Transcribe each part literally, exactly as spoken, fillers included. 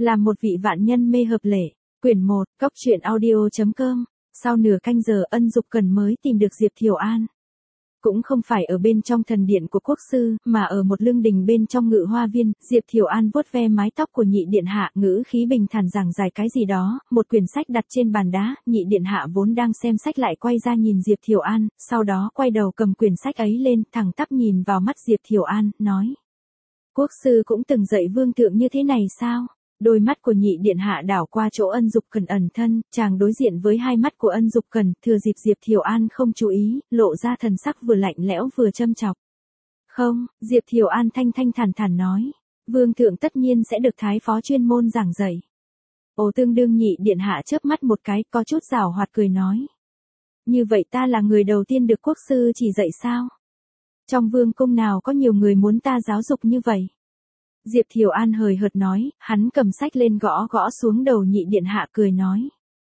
Làm một vị vạn nhân mê hợp lệ. Quyển một, Cốc truyện audio chấm com. Sau nửa canh giờ Ân Dục Cần mới tìm được Diệp Thiều An. Cũng không phải ở bên trong thần điện của quốc sư, mà ở một lương đình bên trong ngự hoa viên. Diệp Thiều An vuốt ve mái tóc của nhị điện hạ, ngữ khí bình thản giảng giải cái gì đó, một quyển sách đặt trên bàn đá. Nhị điện hạ vốn đang xem sách lại quay ra nhìn Diệp Thiều An, sau đó quay đầu cầm quyển sách ấy lên, thẳng tắp nhìn vào mắt Diệp Thiều An, nói: Quốc sư cũng từng dạy vương thượng như thế này sao? Đôi mắt của nhị điện hạ đảo qua chỗ Ân Dục Cần ẩn thân, chàng đối diện với hai mắt của Ân Dục Cần, thừa dịp Diệp Thiều An không chú ý, lộ ra thần sắc vừa lạnh lẽo vừa châm chọc. Không, Diệp Thiều An thanh thanh thản thản nói, vương thượng tất nhiên sẽ được thái phó chuyên môn giảng dạy. Ồ, tương đương nhị điện hạ chớp mắt một cái, có chút giảo hoạt cười nói. Như vậy ta là người đầu tiên được quốc sư chỉ dạy sao? Trong vương cung nào có nhiều người muốn ta giáo dục như vậy? Diệp Thiều An hời hợt nói, hắn cầm sách lên gõ gõ xuống đầu nhị điện hạ cười nói.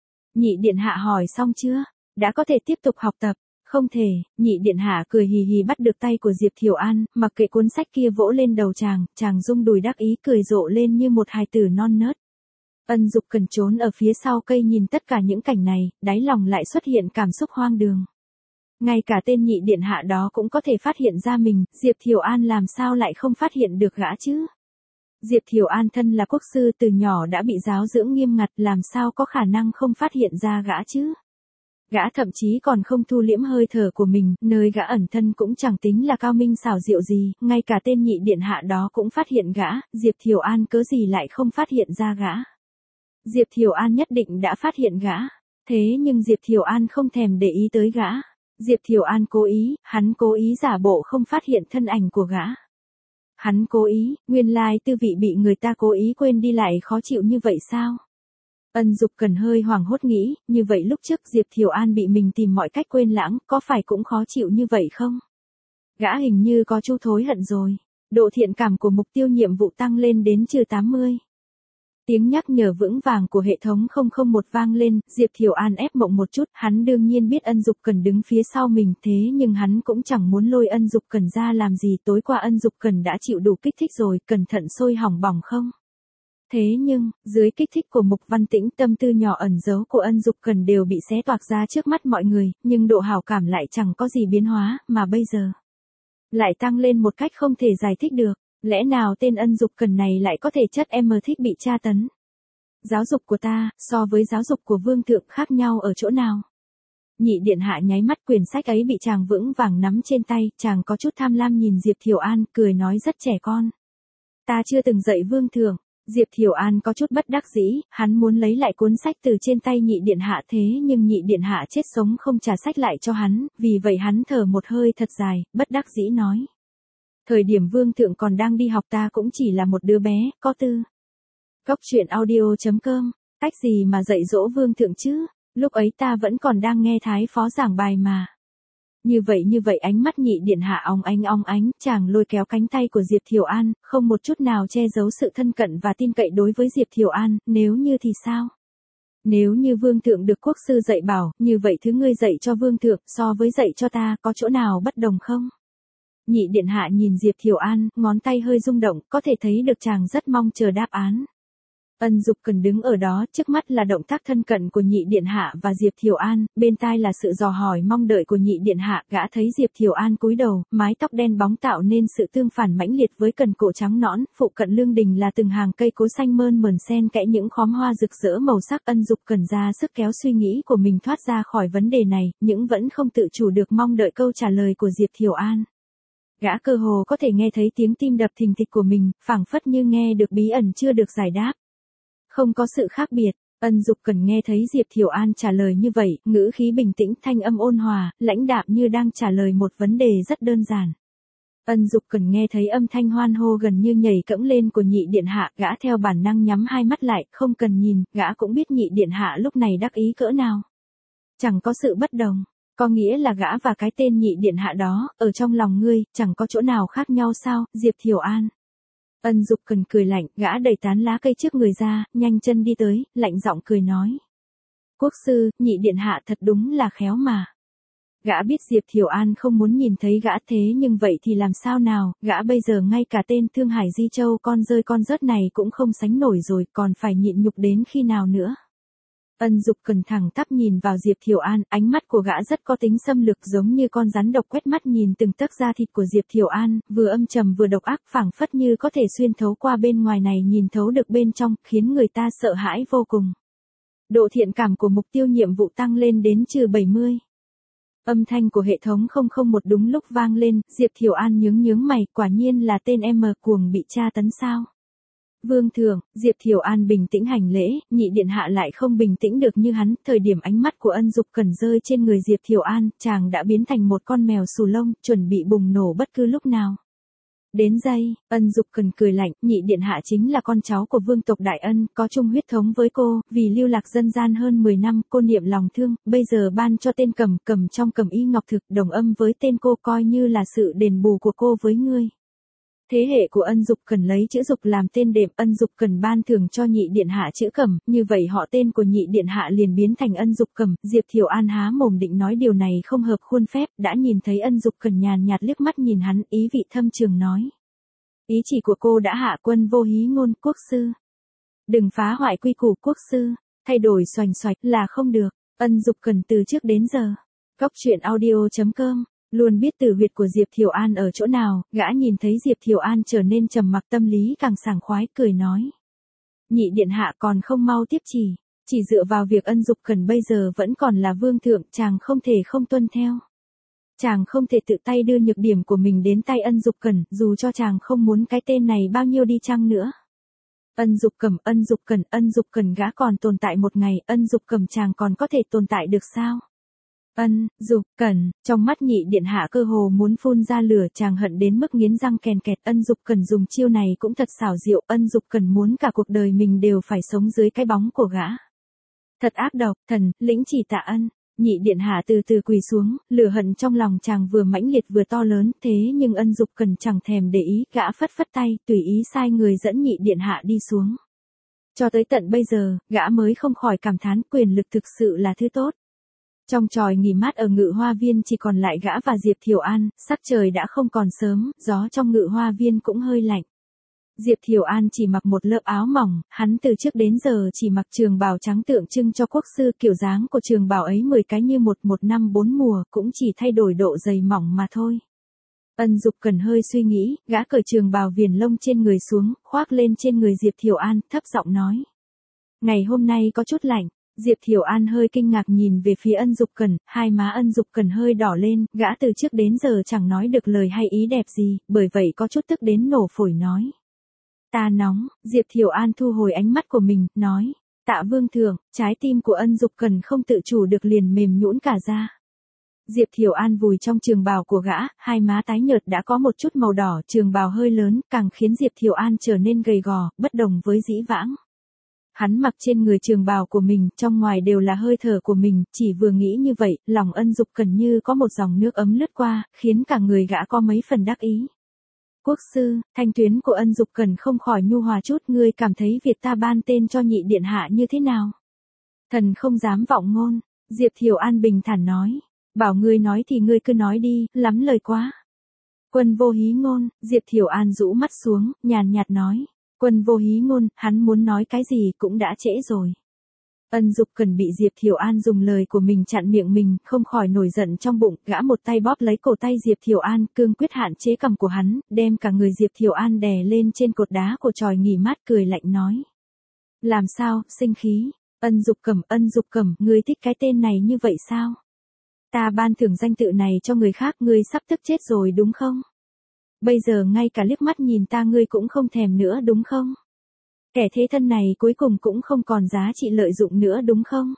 Nhị điện hạ hỏi xong chưa? Đã có thể tiếp tục học tập. Không thể, nhị điện hạ cười hì hì bắt được tay của Diệp Thiều An, mặc kệ cuốn sách kia vỗ lên đầu chàng, chàng rung đùi đắc ý cười rộ lên như một hài tử non nớt. Ân Dục Cần trốn ở phía sau cây nhìn tất cả những cảnh này, đáy lòng lại xuất hiện cảm xúc hoang đường. Ngay cả tên nhị điện hạ đó cũng có thể phát hiện ra mình, Diệp Thiều An làm sao lại không phát hiện được gã chứ? Diệp Thiều An thân là quốc sư từ nhỏ đã bị giáo dưỡng nghiêm ngặt, làm sao có khả năng không phát hiện ra gã chứ? Gã thậm chí còn không thu liễm hơi thở của mình, nơi gã ẩn thân cũng chẳng tính là cao minh xảo diệu gì, ngay cả tên nhị điện hạ đó cũng phát hiện gã, Diệp Thiều An cớ gì lại không phát hiện ra gã? Diệp Thiều An nhất định đã phát hiện gã, thế nhưng Diệp Thiều An không thèm để ý tới gã. Diệp Thiều An cố ý, hắn cố ý giả bộ không phát hiện thân ảnh của gã. Hắn cố ý, nguyên lai tư vị bị người ta cố ý quên đi lại khó chịu như vậy sao? Ân Dục Cần hơi hoảng hốt nghĩ, như vậy lúc trước Diệp Thiều An bị mình tìm mọi cách quên lãng, có phải cũng khó chịu như vậy không? Gã hình như có chu thối hận rồi. Độ thiện cảm của mục tiêu nhiệm vụ tăng lên đến trừ tám mươi. Tiếng nhắc nhở vững vàng của hệ thống không không một vang lên, Diệp Thiều An ép mộng một chút, hắn đương nhiên biết Ân Dục Cần đứng phía sau mình, thế nhưng hắn cũng chẳng muốn lôi Ân Dục Cần ra làm gì, tối qua Ân Dục Cần đã chịu đủ kích thích rồi, cẩn thận sôi hỏng bỏng không? Thế nhưng, dưới kích thích của Mục Văn Tĩnh, tâm tư nhỏ ẩn giấu của Ân Dục Cần đều bị xé toạc ra trước mắt mọi người, nhưng độ hảo cảm lại chẳng có gì biến hóa, mà bây giờ lại tăng lên một cách không thể giải thích được. Lẽ nào tên Ân Dục Cần này lại có thể chất em thích bị tra tấn? Giáo dục của ta, so với giáo dục của vương thượng khác nhau ở chỗ nào? Nhị điện hạ nháy mắt, quyển sách ấy bị chàng vững vàng nắm trên tay, chàng có chút tham lam nhìn Diệp Thiều An, cười nói rất trẻ con. Ta chưa từng dạy vương thượng. Diệp Thiều An có chút bất đắc dĩ, hắn muốn lấy lại cuốn sách từ trên tay nhị điện hạ, thế nhưng nhị điện hạ chết sống không trả sách lại cho hắn, vì vậy hắn thở một hơi thật dài, bất đắc dĩ nói. Thời điểm vương thượng còn đang đi học ta cũng chỉ là một đứa bé, có tư. Cốc truyện audio chấm com, cách gì mà dạy dỗ vương thượng chứ, lúc ấy ta vẫn còn đang nghe thái phó giảng bài mà. Như vậy như vậy ánh mắt nhị điện hạ óng ánh óng ánh, chàng lôi kéo cánh tay của Diệp Thiều An, không một chút nào che giấu sự thân cận và tin cậy đối với Diệp Thiều An, nếu như thì sao? Nếu như vương thượng được quốc sư dạy bảo, như vậy thứ ngươi dạy cho vương thượng so với dạy cho ta có chỗ nào bất đồng không? Nhị điện hạ nhìn Diệp Thiều An, ngón tay hơi rung động, có thể thấy được chàng rất mong chờ đáp án. Ân Dục Cần đứng ở đó, trước mắt là động tác thân cận của nhị điện hạ và Diệp Thiều An, bên tai là sự dò hỏi mong đợi của nhị điện hạ, gã thấy Diệp Thiều An cúi đầu, mái tóc đen bóng tạo nên sự tương phản mãnh liệt với cần cổ trắng nõn, phụ cận lương đình là từng hàng cây cối xanh mơn mởn xen kẽ những khóm hoa rực rỡ màu sắc. Ân Dục Cần ra sức kéo suy nghĩ của mình thoát ra khỏi vấn đề này, nhưng vẫn không tự chủ được mong đợi câu trả lời của Diệp Thiều An. Gã cơ hồ có thể nghe thấy tiếng tim đập thình thịch của mình, phảng phất như nghe được bí ẩn chưa được giải đáp. Không có sự khác biệt, Ân Dục Cần nghe thấy Diệp Thiều An trả lời như vậy, ngữ khí bình tĩnh, thanh âm ôn hòa, lãnh đạm như đang trả lời một vấn đề rất đơn giản. Ân Dục Cần nghe thấy âm thanh hoan hô gần như nhảy cẫng lên của nhị điện hạ, gã theo bản năng nhắm hai mắt lại, không cần nhìn, gã cũng biết nhị điện hạ lúc này đắc ý cỡ nào. Chẳng có sự bất đồng. Có nghĩa là gã và cái tên nhị điện hạ đó, ở trong lòng ngươi, chẳng có chỗ nào khác nhau sao, Diệp Thiều An? Ân Dục Cần cười lạnh, gã đẩy tán lá cây trước người ra, nhanh chân đi tới, lạnh giọng cười nói. Quốc sư, nhị điện hạ thật đúng là khéo mà. Gã biết Diệp Thiều An không muốn nhìn thấy gã thế nhưng vậy thì làm sao nào, gã bây giờ ngay cả tên Thương Hải Di Châu con rơi con rớt này cũng không sánh nổi rồi, còn phải nhịn nhục đến khi nào nữa. Ân Dục Cần thẳng tắp nhìn vào Diệp Thiều An, ánh mắt của gã rất có tính xâm lược giống như con rắn độc quét mắt nhìn từng tấc da thịt của Diệp Thiều An, vừa âm trầm vừa độc ác phảng phất như có thể xuyên thấu qua bên ngoài này nhìn thấu được bên trong, khiến người ta sợ hãi vô cùng. Độ thiện cảm của mục tiêu nhiệm vụ tăng lên đến trừ bảy mươi. Âm thanh của hệ thống không không một đúng lúc vang lên, Diệp Thiều An nhướng nhướng mày, quả nhiên là tên em cuồng bị tra tấn sao. Vương thượng, Diệp Thiều An bình tĩnh hành lễ, nhị điện hạ lại không bình tĩnh được như hắn, thời điểm ánh mắt của Ân Dục Cần rơi trên người Diệp Thiều An, chàng đã biến thành một con mèo xù lông, chuẩn bị bùng nổ bất cứ lúc nào. Đến giây, Ân Dục Cần cười lạnh, nhị điện hạ chính là con cháu của vương tộc Đại Ân, có chung huyết thống với cô, vì lưu lạc dân gian hơn mười năm, cô niệm lòng thương, bây giờ ban cho tên Cầm, Cầm trong Cầm Y Ngọc Thực, đồng âm với tên cô coi như là sự đền bù của cô với ngươi. Thế hệ của Ân Dục Cần lấy chữ Dục làm tên đệm, Ân Dục Cần ban thưởng cho nhị điện hạ chữ Cầm, như vậy họ tên của nhị điện hạ liền biến thành Ân Dục Cầm. Diệp Thiều An há mồm định nói điều này không hợp khuôn phép, đã nhìn thấy Ân Dục Cần nhàn nhạt liếc mắt nhìn hắn, ý vị thâm trường nói: ý chỉ của cô đã hạ quân vô hí ngôn, quốc sư. Đừng phá hoại quy củ, quốc sư. Thay đổi xoành xoạch là không được. Ân Dục Cần từ trước đến giờ. Cóc truyện audio chấm com luôn biết tử huyệt của Diệp Thiều An ở chỗ nào, gã nhìn thấy Diệp Thiều An trở nên trầm mặc, tâm lý càng sảng khoái, cười nói: nhị điện hạ còn không mau tiếp chỉ, chỉ dựa vào việc Ân Dục Cần bây giờ vẫn còn là vương thượng, chàng không thể không tuân theo. Chàng không thể tự tay đưa nhược điểm của mình đến tay Ân Dục Cần, dù cho chàng không muốn cái tên này bao nhiêu đi chăng nữa. Ân Dục Cầm, Ân Dục Cần, Ân Dục Cần gã còn tồn tại một ngày, Ân Dục Cầm chàng còn có thể tồn tại được sao? Ân Dục Cần, trong mắt nhị điện hạ cơ hồ muốn phun ra lửa, chàng hận đến mức nghiến răng kèn kẹt. Ân Dục Cần dùng chiêu này cũng thật xảo diệu, Ân Dục Cần muốn cả cuộc đời mình đều phải sống dưới cái bóng của gã. Thật ác độc, thần, lĩnh chỉ tạ ân. Nhị điện hạ từ từ quỳ xuống, lửa hận trong lòng chàng vừa mãnh liệt vừa to lớn, thế nhưng Ân Dục Cần chẳng thèm để ý, gã phất phất tay, tùy ý sai người dẫn nhị điện hạ đi xuống. Cho tới tận bây giờ, gã mới không khỏi cảm thán quyền lực thực sự là thứ tốt. Trong tròi nghỉ mát ở Ngự Hoa Viên chỉ còn lại gã và Diệp Thiều An, sắc trời đã không còn sớm, gió trong Ngự Hoa Viên cũng hơi lạnh. Diệp Thiều An chỉ mặc một lớp áo mỏng, hắn từ trước đến giờ chỉ mặc trường bào trắng tượng trưng cho quốc sư, kiểu dáng của trường bào ấy mười cái như một một năm bốn mùa, cũng chỉ thay đổi độ dày mỏng mà thôi. Ân Dục Cần hơi suy nghĩ, gã cởi trường bào viền lông trên người xuống, khoác lên trên người Diệp Thiều An, thấp giọng nói: ngày hôm nay có chút lạnh. Diệp Thiều An hơi kinh ngạc nhìn về phía Ân Dục Cần, hai má Ân Dục Cần hơi đỏ lên, gã từ trước đến giờ chẳng nói được lời hay ý đẹp gì, bởi vậy có chút tức đến nổ phổi nói: ta nóng. Diệp Thiều An thu hồi ánh mắt của mình, nói: tạ vương thượng. Trái tim của Ân Dục Cần không tự chủ được liền mềm nhũn cả ra. Diệp Thiều An vùi trong trường bào của gã, hai má tái nhợt đã có một chút màu đỏ, trường bào hơi lớn, càng khiến Diệp Thiều An trở nên gầy gò, bất đồng với dĩ vãng. Hắn mặc trên người trường bào của mình, trong ngoài đều là hơi thở của mình, chỉ vừa nghĩ như vậy, lòng Ân Dục Cần như có một dòng nước ấm lướt qua, khiến cả người gã có mấy phần đắc ý. Quốc sư, thanh tuyến của Ân Dục Cần không khỏi nhu hòa chút, ngươi cảm thấy việc ta ban tên cho nhị điện hạ như thế nào? Thần không dám vọng ngôn, Diệp Thiều An bình thản nói. Bảo ngươi nói thì ngươi cứ nói đi, lắm lời quá. Quân vô hí ngôn, Diệp Thiều An rũ mắt xuống, nhàn nhạt nói. Quân vô hí ngôn, hắn muốn nói cái gì cũng đã trễ rồi. Ân Dục Cần bị Diệp Thiều An dùng lời của mình chặn miệng mình, không khỏi nổi giận trong bụng, gã một tay bóp lấy cổ tay Diệp Thiều An, cương quyết hạn chế cằm của hắn, đem cả người Diệp Thiều An đè lên trên cột đá của chòi nghỉ mát, cười lạnh nói. Làm sao, sinh khí? Ân Dục Cẩm, Ân Dục Cẩm, ngươi thích cái tên này như vậy sao? Ta ban thưởng danh tự này cho người khác, ngươi sắp tức chết rồi đúng không? Bây giờ ngay cả liếc mắt nhìn ta ngươi cũng không thèm nữa đúng không? Kẻ thế thân này cuối cùng cũng không còn giá trị lợi dụng nữa đúng không?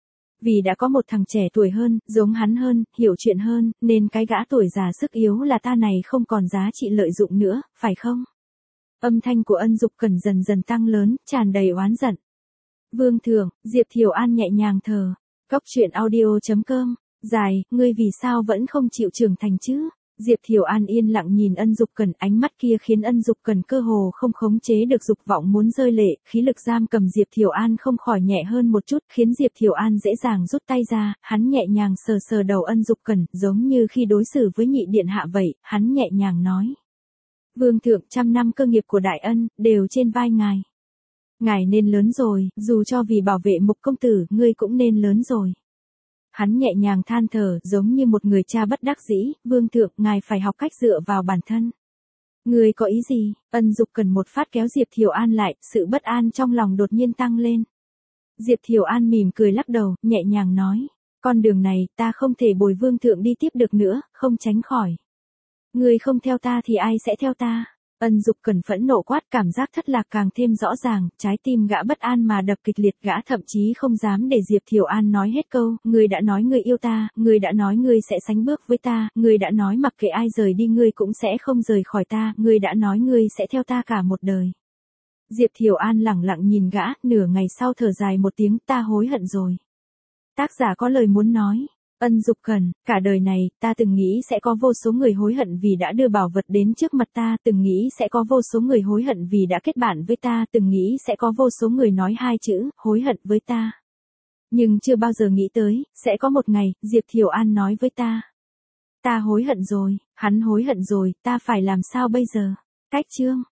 Vì đã có một thằng trẻ tuổi hơn, giống hắn hơn, hiểu chuyện hơn, nên cái gã tuổi già sức yếu là ta này không còn giá trị lợi dụng nữa, phải không? Âm thanh của Ân Dục Cẩn dần dần tăng lớn, tràn đầy oán giận. Vương thượng, Diệp Thiều An nhẹ nhàng thở. Cóc truyện audio chấm com. Dài, ngươi vì sao vẫn không chịu trưởng thành chứ? Diệp Thiều An yên lặng nhìn Ân Dục Cẩn, ánh mắt kia khiến Ân Dục Cẩn cơ hồ không khống chế được dục vọng muốn rơi lệ, khí lực giam cầm Diệp Thiều An không khỏi nhẹ hơn một chút, khiến Diệp Thiều An dễ dàng rút tay ra, hắn nhẹ nhàng sờ sờ đầu Ân Dục Cẩn, giống như khi đối xử với nhị điện hạ vậy, hắn nhẹ nhàng nói. Vương thượng, trăm năm cơ nghiệp của Đại Ân, đều trên vai ngài. Ngài nên lớn rồi, dù cho vì bảo vệ Mục công tử, ngươi cũng nên lớn rồi. Hắn nhẹ nhàng than thở, giống như một người cha bất đắc dĩ, Vương thượng, ngài phải học cách dựa vào bản thân. Ngươi có ý gì? Ân Dục Cẩn một phát kéo Diệp Thiều An lại, sự bất an trong lòng đột nhiên tăng lên. Diệp Thiều An mỉm cười lắc đầu, nhẹ nhàng nói, con đường này, ta không thể bồi Vương thượng đi tiếp được nữa, không tránh khỏi. Ngươi không theo ta thì ai sẽ theo ta? Ân Dục Cẩn phẫn nộ quát, cảm giác thất lạc càng thêm rõ ràng, trái tim gã bất an mà đập kịch liệt, gã thậm chí không dám để Diệp Thiều An nói hết câu, ngươi đã nói ngươi yêu ta, ngươi đã nói ngươi sẽ sánh bước với ta, ngươi đã nói mặc kệ ai rời đi ngươi cũng sẽ không rời khỏi ta, ngươi đã nói ngươi sẽ theo ta cả một đời. Diệp Thiều An lẳng lặng nhìn gã, nửa ngày sau thở dài một tiếng, ta hối hận rồi. Tác giả có lời muốn nói. Ân Dục Cẩn, cả đời này, ta từng nghĩ sẽ có vô số người hối hận vì đã đưa bảo vật đến trước mặt ta, từng nghĩ sẽ có vô số người hối hận vì đã kết bạn với ta, từng nghĩ sẽ có vô số người nói hai chữ, hối hận với ta. Nhưng chưa bao giờ nghĩ tới, sẽ có một ngày, Diệp Thiều An nói với ta. Ta hối hận rồi, hắn hối hận rồi, ta phải làm sao bây giờ? Cách chương.